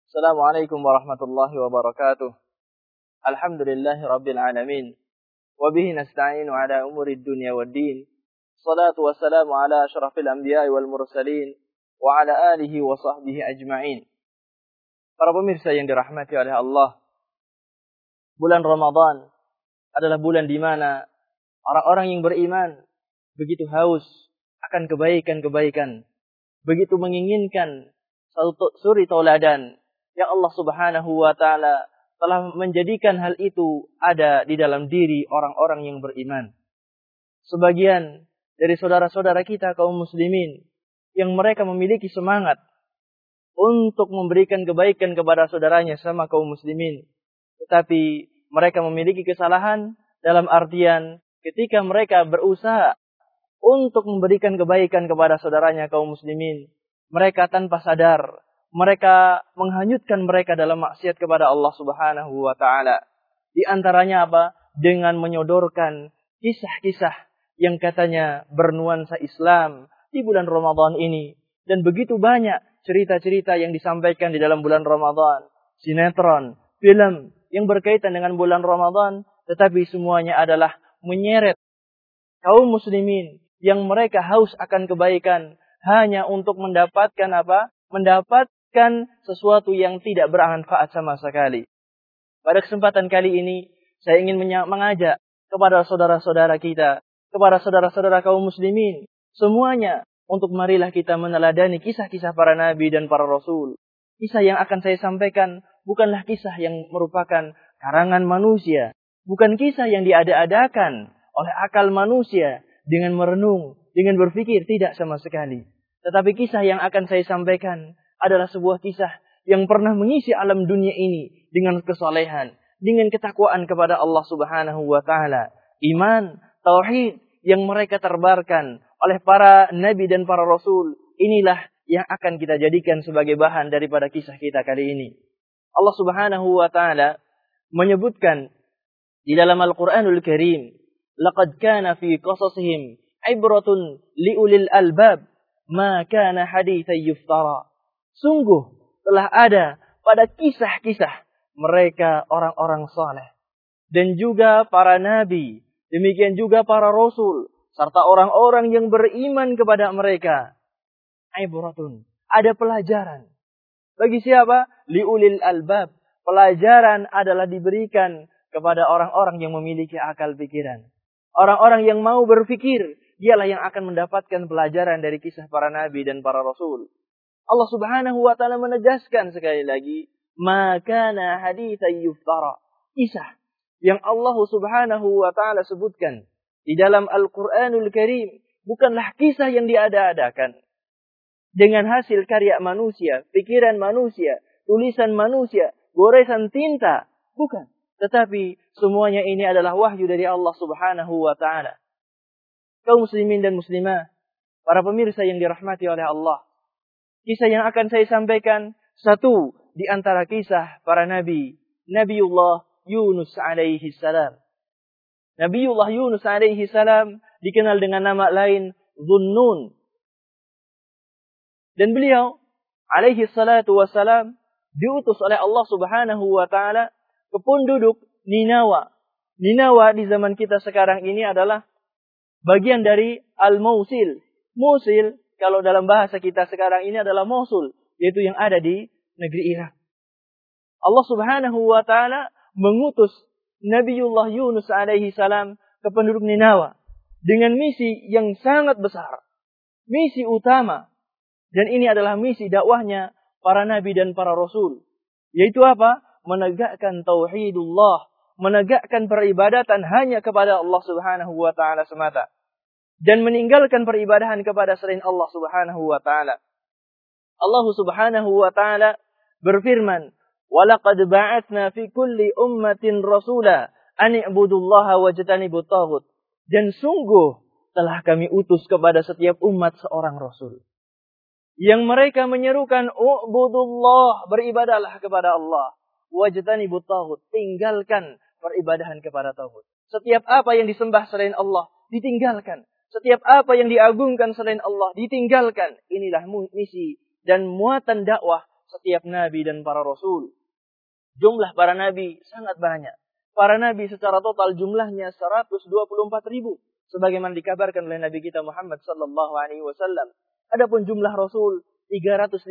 Assalamualaikum warahmatullahi wabarakatuh. Alhamdulillahi rabbil alamin. Wabihi nasta'inu ala umurid dunya wad din. Salatu wassalamu ala asyrafil anbiya'i wal mursalin. Wa ala alihi wa sahbihi ajma'in. Para pemirsa yang dirahmati oleh Allah. Bulan Ramadan adalah bulan di mana orang-orang yang beriman begitu haus akan kebaikan-kebaikan. Begitu menginginkan suri tauladan yang Allah Subhanahu wa taala telah menjadikan hal itu ada di dalam diri orang-orang yang beriman. Sebagian dari saudara-saudara kita kaum muslimin yang mereka memiliki semangat untuk memberikan kebaikan kepada saudaranya sama kaum muslimin, tetapi mereka memiliki kesalahan dalam artian ketika mereka berusaha untuk memberikan kebaikan kepada saudaranya kaum muslimin, mereka tanpa sadar mereka menghanyutkan mereka dalam maksiat kepada Allah Subhanahu wa taala. Di antaranya apa? Dengan menyodorkan kisah-kisah yang katanya bernuansa Islam di bulan Ramadan ini. Dan begitu banyak cerita-cerita yang disampaikan di dalam bulan Ramadan, sinetron, film yang berkaitan dengan bulan Ramadan, tetapi semuanya adalah menyeret kaum muslimin yang mereka haus akan kebaikan hanya untuk mendapatkan apa? Mendapatkan sesuatu yang tidak bermanfaat sama sekali. Pada kesempatan kali ini, saya ingin mengajak kepada saudara-saudara kita, kepada saudara-saudara kaum muslimin, semuanya untuk marilah kita meneladani kisah-kisah para nabi dan para rasul. Kisah yang akan saya sampaikan bukanlah kisah yang merupakan karangan manusia, bukan kisah yang diada-adakan oleh akal manusia dengan merenung, dengan berpikir, tidak sama sekali. Tetapi kisah yang akan saya sampaikan adalah sebuah kisah yang pernah mengisi alam dunia ini dengan kesalehan, dengan ketakwaan kepada Allah Subhanahu wa taala, iman, tauhid yang mereka terbarkan oleh para nabi dan para rasul. Inilah yang akan kita jadikan sebagai bahan daripada kisah kita kali ini. Allah Subhanahu wa taala menyebutkan di dalam Al-Qur'anul Karim, "Laqad kana fi qasasihim ibratun liulil albab, ma kana haditsan yuftara." Sungguh telah ada pada kisah-kisah mereka orang-orang saleh dan juga para nabi, demikian juga para rasul serta orang-orang yang beriman kepada mereka. Ibratun, ada pelajaran. Bagi siapa? Liulil albab. Pelajaran adalah diberikan kepada orang-orang yang memiliki akal pikiran. Orang-orang yang mau berpikir, dialah yang akan mendapatkan pelajaran dari kisah para nabi dan para rasul. Allah Subhanahu wa taala menegaskan sekali lagi, "Ma kana haditsan yuftara." Kisah yang Allah Subhanahu wa taala sebutkan di dalam Al-Qur'anul Karim bukanlah kisah yang diada-adakan dengan hasil karya manusia, pikiran manusia, tulisan manusia, goresan tinta, bukan. Tetapi semuanya ini adalah wahyu dari Allah Subhanahu wa taala. Kaum muslimin dan muslimah, para pemirsa yang dirahmati oleh Allah, kisah yang akan saya sampaikan satu di antara kisah para nabi, Nabiullah Yunus alaihi salam. Nabiullah Yunus alaihi salam dikenal dengan nama lain Dhunnun. Dan beliau alaihi salatu wassalam diutus oleh Allah Subhanahu wa taala ke penduduk Ninawa. Ninawa di zaman kita sekarang ini adalah bagian dari Al-Mausil. Mosul kalau dalam bahasa kita sekarang ini adalah Mosul, yaitu yang ada di negeri Irak. Allah Subhanahu wa taala mengutus Nabiullah Yunus alaihi salam ke penduduk Ninawa dengan misi yang sangat besar, misi utama. Dan ini adalah misi dakwahnya para nabi dan para rasul, yaitu apa? Menegakkan tauhidullah, menegakkan peribadatan hanya kepada Allah Subhanahu wa taala semata. Dan meninggalkan peribadahan kepada selain Allah Subhanahu wa taala. Allah Subhanahu wa taala berfirman, "Walaqad ba'atsna fi kulli ummatin rasula an i'budullaha wajtanibut taghut." Dan sungguh telah kami utus kepada setiap umat seorang rasul yang mereka menyerukan ubudullah, beribadahlah kepada Allah, wajtanibut taghut, tinggalkan peribadahan kepada taghut. Setiap apa yang disembah selain Allah ditinggalkan. Setiap apa yang diagungkan selain Allah ditinggalkan. Inilah misi dan muatan dakwah setiap nabi dan para rasul. Jumlah para nabi sangat banyak. Para nabi secara total jumlahnya 124.000. Sebagaimana dikabarkan oleh Nabi kita Muhammad sallallahu alaihi wasallam. Adapun jumlah rasul 315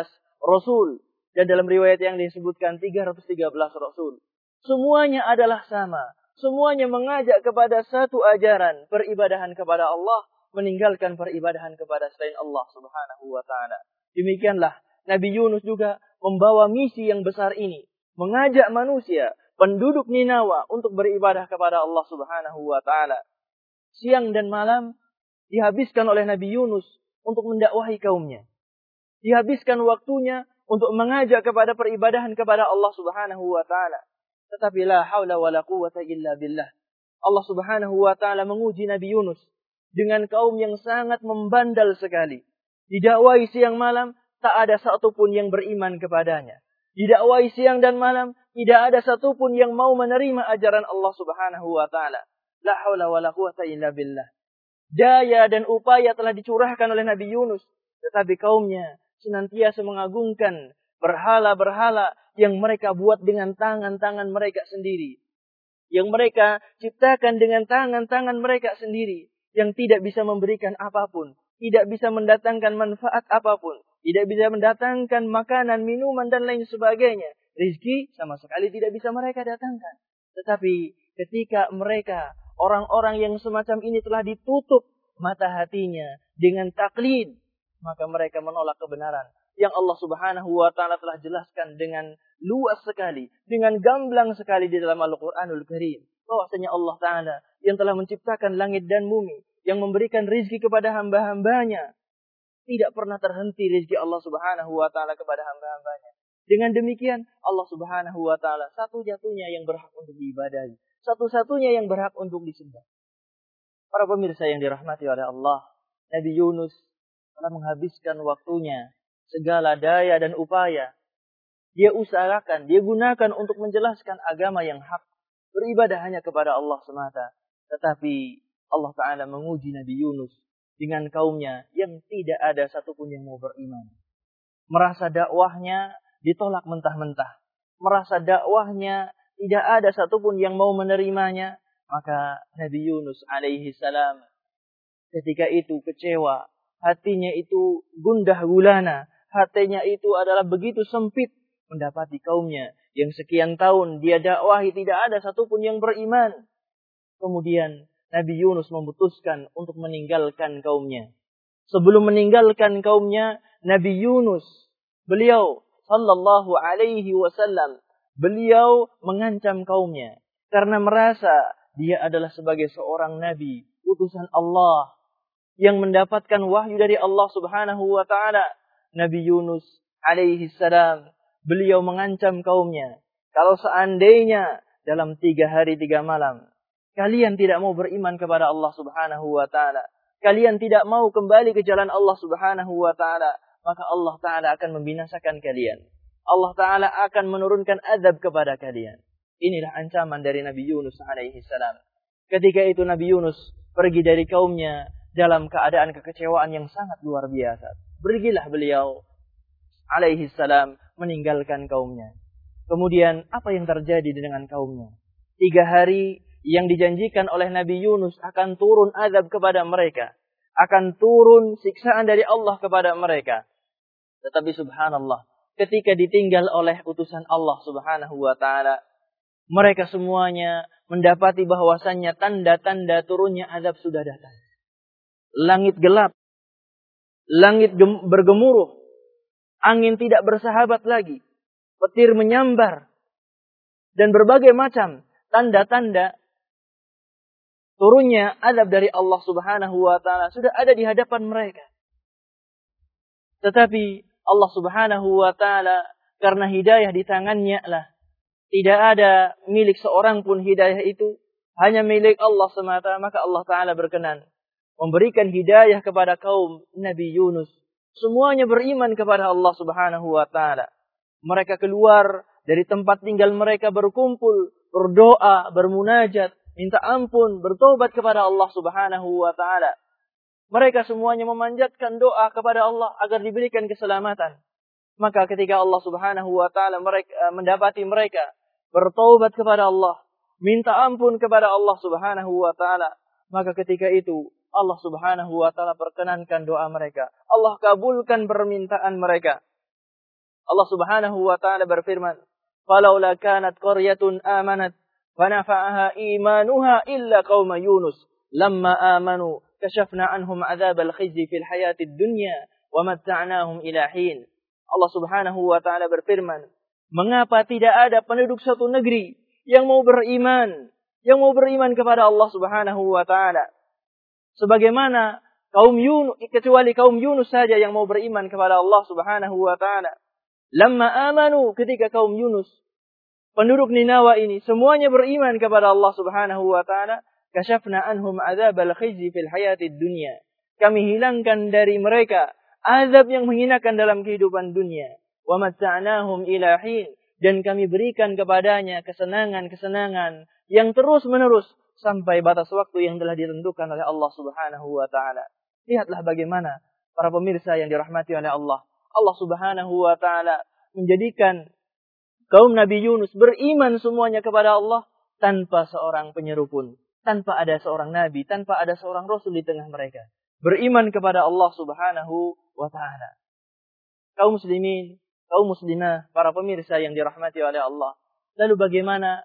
rasul. Dan dalam riwayat yang disebutkan 313 rasul. Semuanya adalah sama. Semuanya mengajak kepada satu ajaran. Peribadahan kepada Allah. Meninggalkan peribadahan kepada selain Allah subhanahu wa ta'ala. Demikianlah Nabi Yunus juga membawa misi yang besar ini. Mengajak manusia, penduduk Ninawa untuk beribadah kepada Allah subhanahu wa ta'ala. Siang dan malam dihabiskan oleh Nabi Yunus untuk mendakwahi kaumnya. Dihabiskan waktunya untuk mengajak kepada peribadahan kepada Allah subhanahu wa ta'ala. Tetapi la haula wa la quwwata illa billah. Allah subhanahu wa ta'ala menguji Nabi Yunus dengan kaum yang sangat membandal sekali. Didakwahi siang malam, tak ada satupun yang beriman kepadanya. Didakwahi siang dan malam, tidak ada satupun yang mau menerima ajaran Allah subhanahu wa ta'ala. La haula wa la quwwata illa billah. Daya dan upaya telah dicurahkan oleh Nabi Yunus. Tetapi kaumnya senantiasa mengagungkan berhala-berhala yang mereka buat dengan tangan-tangan mereka sendiri. Yang mereka ciptakan dengan tangan-tangan mereka sendiri. Yang tidak bisa memberikan apapun. Tidak bisa mendatangkan manfaat apapun. Tidak bisa mendatangkan makanan, minuman dan lain sebagainya. Rizki sama sekali tidak bisa mereka datangkan. Tetapi ketika mereka, orang-orang yang semacam ini telah ditutup mata hatinya dengan taklid, maka mereka menolak kebenaran yang Allah subhanahu wa ta'ala telah jelaskan dengan luas sekali, dengan gamblang sekali di dalam Al-Quranul Karim. Bahwasanya Allah ta'ala yang telah menciptakan langit dan bumi, yang memberikan rizki kepada hamba-hambanya, tidak pernah terhenti rizki Allah subhanahu wa ta'ala kepada hamba-hambanya. Dengan demikian Allah subhanahu wa ta'ala satu-satunya yang berhak untuk diibadahi, satu-satunya yang berhak untuk disembah. Para pemirsa yang dirahmati oleh Allah, Nabi Yunus telah menghabiskan waktunya, segala daya dan upaya. Dia usahakan, dia gunakan untuk menjelaskan agama yang hak. Beribadah hanya kepada Allah semata. Tetapi Allah Ta'ala menguji Nabi Yunus dengan kaumnya yang tidak ada satupun yang mau beriman. Merasa dakwahnya ditolak mentah-mentah. Merasa dakwahnya tidak ada satupun yang mau menerimanya. Maka Nabi Yunus alaihi salam ketika itu kecewa. Hatinya itu gundah gulana. Hatinya itu adalah begitu sempit mendapati kaumnya yang sekian tahun dia dakwahi tidak ada satupun yang beriman. Kemudian Nabi Yunus memutuskan untuk meninggalkan kaumnya. Sebelum meninggalkan kaumnya, Nabi Yunus, beliau sallallahu alaihi wasallam, beliau mengancam kaumnya karena merasa dia adalah sebagai seorang nabi, utusan Allah yang mendapatkan wahyu dari Allah subhanahu wa ta'ala. Nabi Yunus alaihi salam, beliau mengancam kaumnya, kalau seandainya dalam 3 hari 3 malam, kalian tidak mau beriman kepada Allah subhanahu wa ta'ala, kalian tidak mau kembali ke jalan Allah subhanahu wa ta'ala, maka Allah ta'ala akan membinasakan kalian. Allah ta'ala akan menurunkan azab kepada kalian. Inilah ancaman dari Nabi Yunus alaihi salam. Ketika itu Nabi Yunus pergi dari kaumnya dalam keadaan kekecewaan yang sangat luar biasa. Pergilah beliau alaihi salam meninggalkan kaumnya. Kemudian apa yang terjadi dengan kaumnya? 3 hari yang dijanjikan oleh Nabi Yunus akan turun azab kepada mereka. Akan turun siksaan dari Allah kepada mereka. Tetapi subhanallah, ketika ditinggal oleh utusan Allah subhanahu wa ta'ala, mereka semuanya mendapati bahwasannya tanda-tanda turunnya azab sudah datang. Langit gelap. Langit bergemuruh. Angin tidak bersahabat lagi. Petir menyambar. Dan berbagai macam tanda-tanda turunnya azab dari Allah subhanahu wa ta'ala sudah ada di hadapan mereka. Tetapi Allah subhanahu wa ta'ala karena hidayah di tangannya lah. Tidak ada milik seorang pun hidayah itu. Hanya milik Allah semata. Maka Allah Ta'ala berkenan memberikan hidayah kepada kaum Nabi Yunus. Semuanya beriman kepada Allah Subhanahu wa Ta'ala. Mereka keluar dari tempat tinggal mereka, berkumpul, berdoa, bermunajat, minta ampun, bertobat kepada Allah Subhanahu wa Ta'ala. Mereka semuanya memanjatkan doa kepada Allah agar diberikan keselamatan. Maka ketika Allah Subhanahu wa taala mendapati mereka bertaubat kepada Allah, minta ampun kepada Allah Subhanahu wa taala, maka ketika itu Allah Subhanahu wa taala perkenankan doa mereka. Allah kabulkan permintaan mereka. Allah Subhanahu wa taala berfirman, "Falaula kanat qaryatun amanat fanafa'aha imanuha illa qauma Yunus lamma amanu kashafna anhum 'adzabal khizyi fil hayatid dunya wa matta'nahum ila hin." Allah Subhanahu wa taala berfirman, mengapa tidak ada penduduk satu negeri yang mau beriman kepada Allah Subhanahu wa taala sebagaimana kecuali kaum Yunus saja yang mau beriman kepada Allah Subhanahu wa taala. Lamma amanu, ketika kaum Yunus, penduduk Ninawa ini semuanya beriman kepada Allah Subhanahu wa taala, kashafna anhum adzabal khizyi fil hayatid dunya. Kami hilangkan dari mereka azab yang menghinakan dalam kehidupan dunia. Wa matta'nahum ila hin, dan kami berikan kepadanya kesenangan-kesenangan yang terus-menerus sampai batas waktu yang telah ditentukan oleh Allah Subhanahu wa taala. Lihatlah bagaimana para pemirsa yang dirahmati oleh Allah. Allah Subhanahu wa taala menjadikan kaum Nabi Yunus beriman semuanya kepada Allah tanpa seorang penyeru pun, tanpa ada seorang nabi, tanpa ada seorang rasul di tengah mereka. Beriman kepada Allah Subhanahu wa taala. Kaum muslimin, kaum muslimah, para pemirsa yang dirahmati oleh Allah. Lalu bagaimana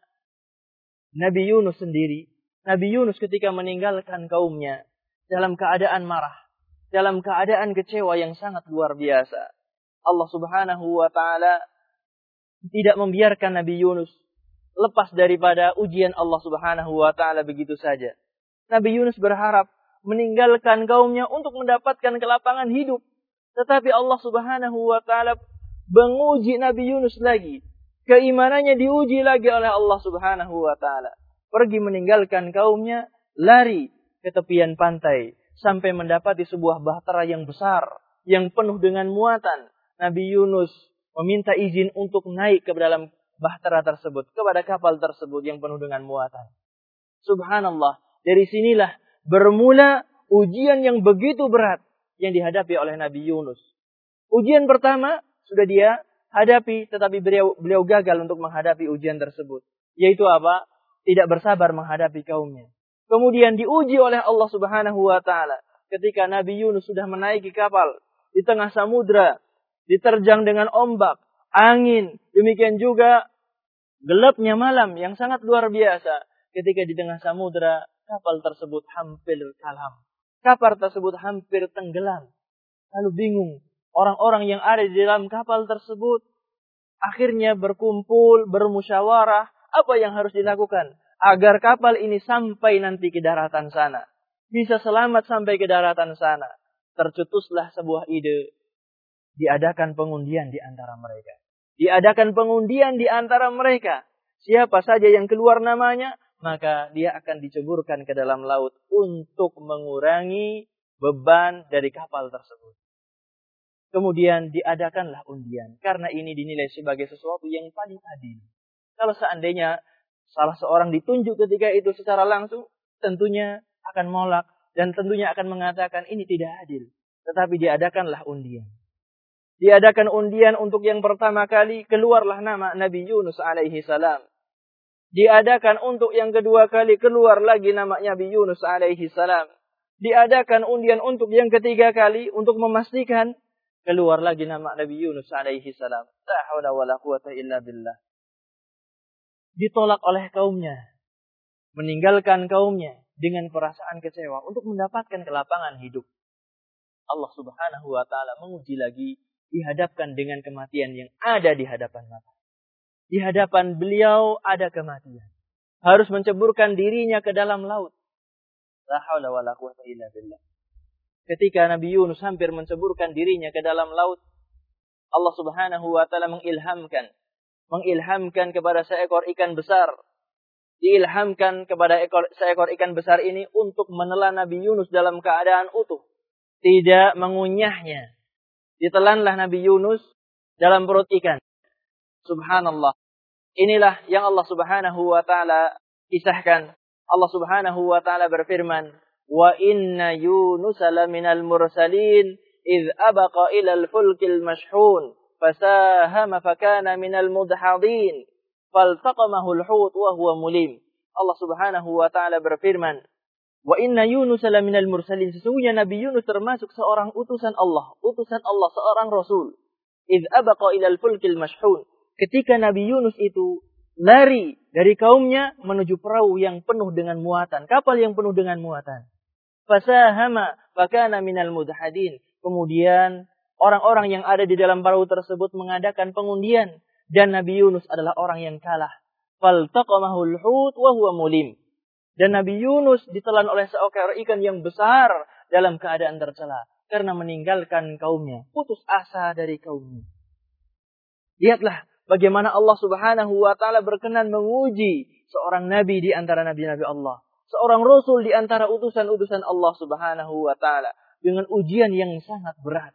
Nabi Yunus sendiri? Nabi Yunus ketika meninggalkan kaumnya dalam keadaan marah, dalam keadaan kecewa yang sangat luar biasa. Allah Subhanahu wa taala tidak membiarkan Nabi Yunus lepas daripada ujian Allah Subhanahu wa taala begitu saja. Nabi Yunus berharap meninggalkan kaumnya untuk mendapatkan kelapangan hidup. Tetapi Allah Subhanahu wa taala menguji Nabi Yunus lagi. Keimanannya diuji lagi oleh Allah Subhanahu wa taala. Pergi meninggalkan kaumnya, lari ke tepian pantai sampai mendapati sebuah bahtera yang besar yang penuh dengan muatan. Nabi Yunus meminta izin untuk naik ke dalam bahtera tersebut, kepada kapal tersebut yang penuh dengan muatan. Subhanallah, dari sinilah bermula ujian yang begitu berat yang dihadapi oleh Nabi Yunus. Ujian pertama sudah dia hadapi, tetapi beliau gagal untuk menghadapi ujian tersebut. Yaitu apa? Tidak bersabar menghadapi kaumnya. Kemudian diuji oleh Allah Subhanahu wa taala ketika Nabi Yunus sudah menaiki kapal di tengah samudra, diterjang dengan ombak, angin, demikian juga gelapnya malam yang sangat luar biasa. Ketika di tengah samudra, kapal tersebut hampir kalam. Kapal tersebut hampir tenggelam. Lalu bingung. Orang-orang yang ada di dalam kapal tersebut akhirnya berkumpul, bermusyawarah. Apa yang harus dilakukan agar kapal ini sampai nanti ke daratan sana, bisa selamat sampai ke daratan sana? Tercetuslah sebuah ide. Diadakan pengundian di antara mereka. Diadakan pengundian di antara mereka. Siapa saja yang keluar namanya, maka dia akan diceburkan ke dalam laut untuk mengurangi beban dari kapal tersebut. Kemudian diadakanlah undian. Karena ini dinilai sebagai sesuatu yang paling adil. Kalau seandainya salah seorang ditunjuk ketika itu secara langsung, tentunya akan menolak dan tentunya akan mengatakan ini tidak adil. Tetapi diadakanlah undian. Diadakan undian untuk yang pertama kali, keluarlah nama Nabi Yunus alaihi salam. Diadakan untuk yang kedua kali, keluar lagi nama Nabi Yunus alaihi salam. Diadakan undian untuk yang ketiga kali, untuk memastikan, keluar lagi nama Nabi Yunus alaihi salam. La haula wala quwata illa billah. Ditolak oleh kaumnya, meninggalkan kaumnya dengan perasaan kecewa untuk mendapatkan kelapangan hidup. Allah Subhanahu wa taala menguji lagi, dihadapkan dengan kematian yang ada di hadapan mata. Di hadapan beliau ada kematian. Harus menceburkan dirinya ke dalam laut. La haula wala quwata illa billah. Ketika Nabi Yunus hampir menceburkan dirinya ke dalam laut, Allah Subhanahu wa taala mengilhamkan kepada seekor ikan besar. Diilhamkan kepada seekor ikan besar ini untuk menelan Nabi Yunus dalam keadaan utuh. Tidak mengunyahnya. Ditelanlah Nabi Yunus dalam perut ikan. Subhanallah. Inilah yang Allah Subhanahu wa taala kisahkan. Allah Subhanahu wa taala berfirman, "Wa inna Yunus laminal mursalin idh abaqa ilal fulkil mashhun fasahama fakana minal mudhadin faltaqamahu al-hut wa huwa mulim. Allah Subhanahu wa taala berfirman, wa inna Yunus laminal mursalin, sesungguhnya Nabi Yunus termasuk seorang utusan Allah, seorang rasul. Idz abaqa ilal fulkil mashhun, ketika Nabi Yunus itu lari dari kaumnya menuju perahu yang penuh dengan muatan, kapal yang penuh dengan muatan. Fasahama fakana minal mudhadin, kemudian orang-orang yang ada di dalam perahu tersebut mengadakan pengundian dan Nabi Yunus adalah orang yang kalah. Faltaqamahul hut wa huwa mulim. Dan Nabi Yunus ditelan oleh seekor ikan yang besar dalam keadaan tercela karena meninggalkan kaumnya, putus asa dari kaumnya. Lihatlah bagaimana Allah Subhanahu wa taala berkenan menguji seorang nabi di antara nabi-nabi Allah, seorang rasul di antara utusan-utusan Allah Subhanahu wa taala dengan ujian yang sangat berat.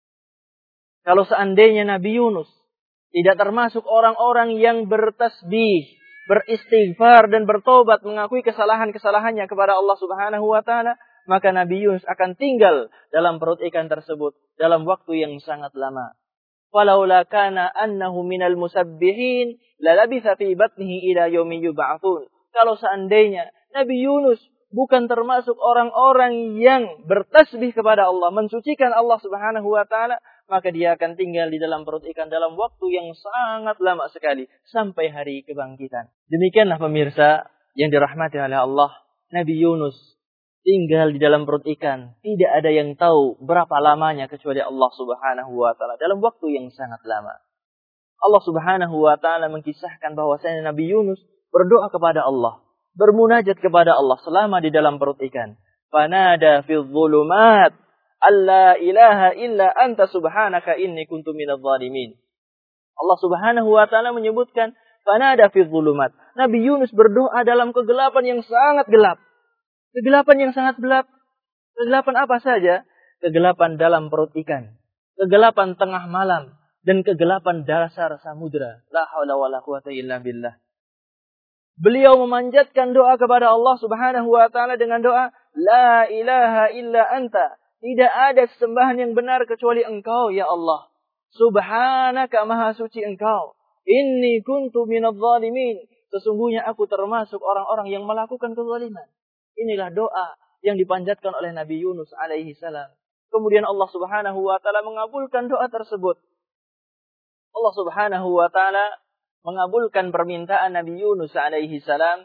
Kalau seandainya Nabi Yunus tidak termasuk orang-orang yang bertasbih, beristighfar dan bertobat, mengakui kesalahan-kesalahannya kepada Allah Subhanahu wa taala, maka Nabi Yunus akan tinggal dalam perut ikan tersebut dalam waktu yang sangat lama. Falaula kana annahu minal musabbihin lalabitha fi batnihi ila yaumi yub'atsun. Kalau seandainya Nabi Yunus bukan termasuk orang-orang yang bertasbih kepada Allah, mensucikan Allah Subhanahu wa taala, maka dia akan tinggal di dalam perut ikan dalam waktu yang sangat lama sekali, sampai hari kebangkitan. Demikianlah pemirsa yang dirahmati oleh Allah, Nabi Yunus tinggal di dalam perut ikan. Tidak ada yang tahu berapa lamanya kecuali Allah Subhanahu wa taala, dalam waktu yang sangat lama. Allah Subhanahu wa taala mengkisahkan bahwasanya Nabi Yunus berdoa kepada Allah, bermunajat kepada Allah selama di dalam perut ikan. Fanada fil dhulumat alla ilaha illa anta subhanaka inni kuntu minadh dhalimin. Allah Subhanahu wa taala menyebutkan fanada fil dhulumat. Nabi Yunus berdoa dalam kegelapan yang sangat gelap. Kegelapan yang sangat gelap. Kegelapan apa saja? Kegelapan dalam perut ikan, kegelapan tengah malam, dan kegelapan dasar samudra. La haula wala quwata illa billah. Beliau memanjatkan doa kepada Allah Subhanahu wa taala dengan doa la ilaha illa anta. Tidak ada sesembahan yang benar kecuali Engkau ya Allah. Subhanaka, maha suci Engkau. Inni kuntu minadh dhalimin. Sesungguhnya aku termasuk orang-orang yang melakukan kezaliman. Inilah doa yang dipanjatkan oleh Nabi Yunus alaihi salam. Kemudian Allah Subhanahu wa taala mengabulkan doa tersebut. Allah Subhanahu wa taala mengabulkan permintaan Nabi Yunus alaihi salam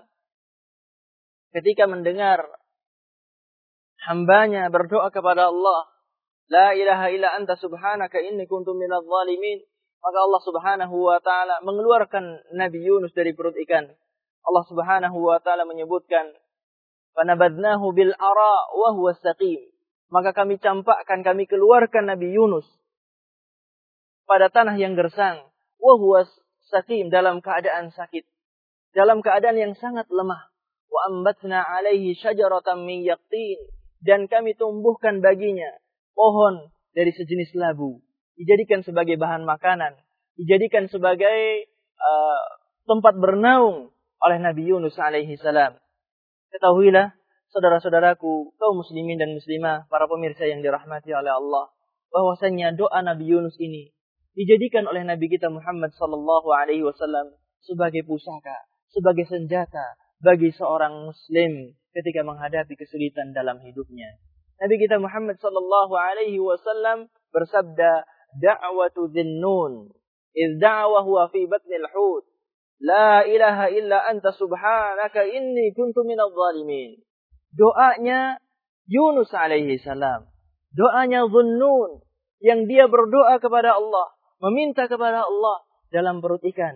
ketika mendengar hambanya berdoa kepada Allah, la ilaha illa anta subhanaka inni kuntu minadh dhalimin. Maka Allah Subhanahu wa taala mengeluarkan Nabi Yunus dari perut ikan. Allah Subhanahu wa taala menyebutkan, fanabadnahu bil ara wa huwa saqim. Maka kami campakkan, kami keluarkan Nabi Yunus pada tanah yang gersang, wa huwa saqim, dalam keadaan sakit, dalam keadaan yang sangat lemah. Wa ambatna alaihi syajaratan min yaqtin, dan kami tumbuhkan baginya pohon dari sejenis labu, dijadikan sebagai bahan makanan, dijadikan sebagai tempat bernaung oleh Nabi Yunus alaihi salam. Ketahuilah saudara-saudaraku, kaum muslimin dan muslimah, para pemirsa yang dirahmati oleh Allah, bahwasanya doa Nabi Yunus ini dijadikan oleh Nabi kita Muhammad sallallahu alaihi wasallam sebagai pusaka, sebagai senjata bagi seorang muslim ketika menghadapi kesulitan dalam hidupnya. Nabi kita Muhammad sallallahu alaihi wasallam bersabda, da'watu dhinnun idh da'wa huwa fi batnil hut, la ilaha illa anta subhanaka inni kuntu minadh dhalimin. Doanya Yunus alaihi salam, doanya Dhunnun yang dia berdoa kepada Allah, meminta kepada Allah dalam perut ikan.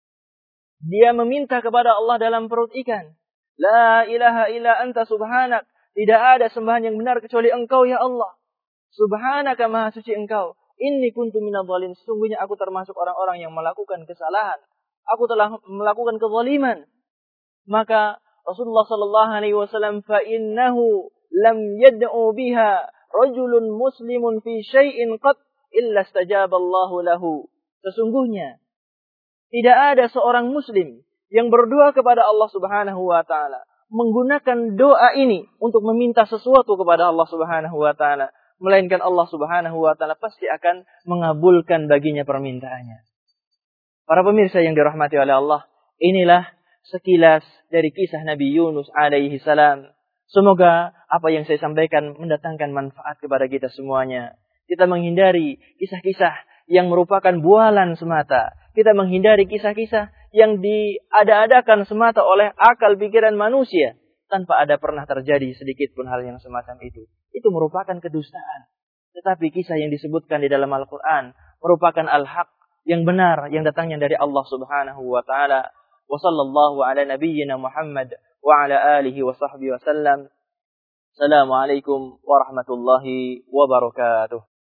Dia meminta kepada Allah dalam perut ikan. La ilaha illa anta subhanak. Tidak ada sembahan yang benar kecuali Engkau ya Allah. Subhanaka, maha suci Engkau. Inni kuntu minadh dhalimin. Sesungguhnya aku termasuk orang-orang yang melakukan kesalahan. Aku telah melakukan kezaliman. Maka Rasulullah sallallahu alaihi wasallam, fa innahu lam yad'u biha rajulun muslimun fi syai'in qat illa istajaba Allahu lahu. Sesungguhnya tidak ada seorang muslim yang berdoa kepada Allah Subhanahu wa taala menggunakan doa ini untuk meminta sesuatu kepada Allah Subhanahu wa taala, melainkan Allah Subhanahu wa taala pasti akan mengabulkan baginya permintaannya. Para pemirsa yang dirahmati oleh Allah, inilah sekilas dari kisah Nabi Yunus alaihi salam. Semoga apa yang saya sampaikan mendatangkan manfaat kepada kita semuanya. Kita menghindari kisah-kisah yang merupakan bualan semata. Kita menghindari kisah-kisah yang diada-adakan semata oleh akal pikiran manusia, tanpa ada pernah terjadi sedikit pun hal yang semacam itu. Itu merupakan kedustaan. Tetapi kisah yang disebutkan di dalam Al-Quran merupakan al-haq yang benar, yang datangnya dari Allah Subhanahu wa ta'ala. Wa sallallahu ala nabiyyina Muhammad wa ala alihi wa sahbihi wa sallam. Assalamualaikum warahmatullahi wabarakatuh.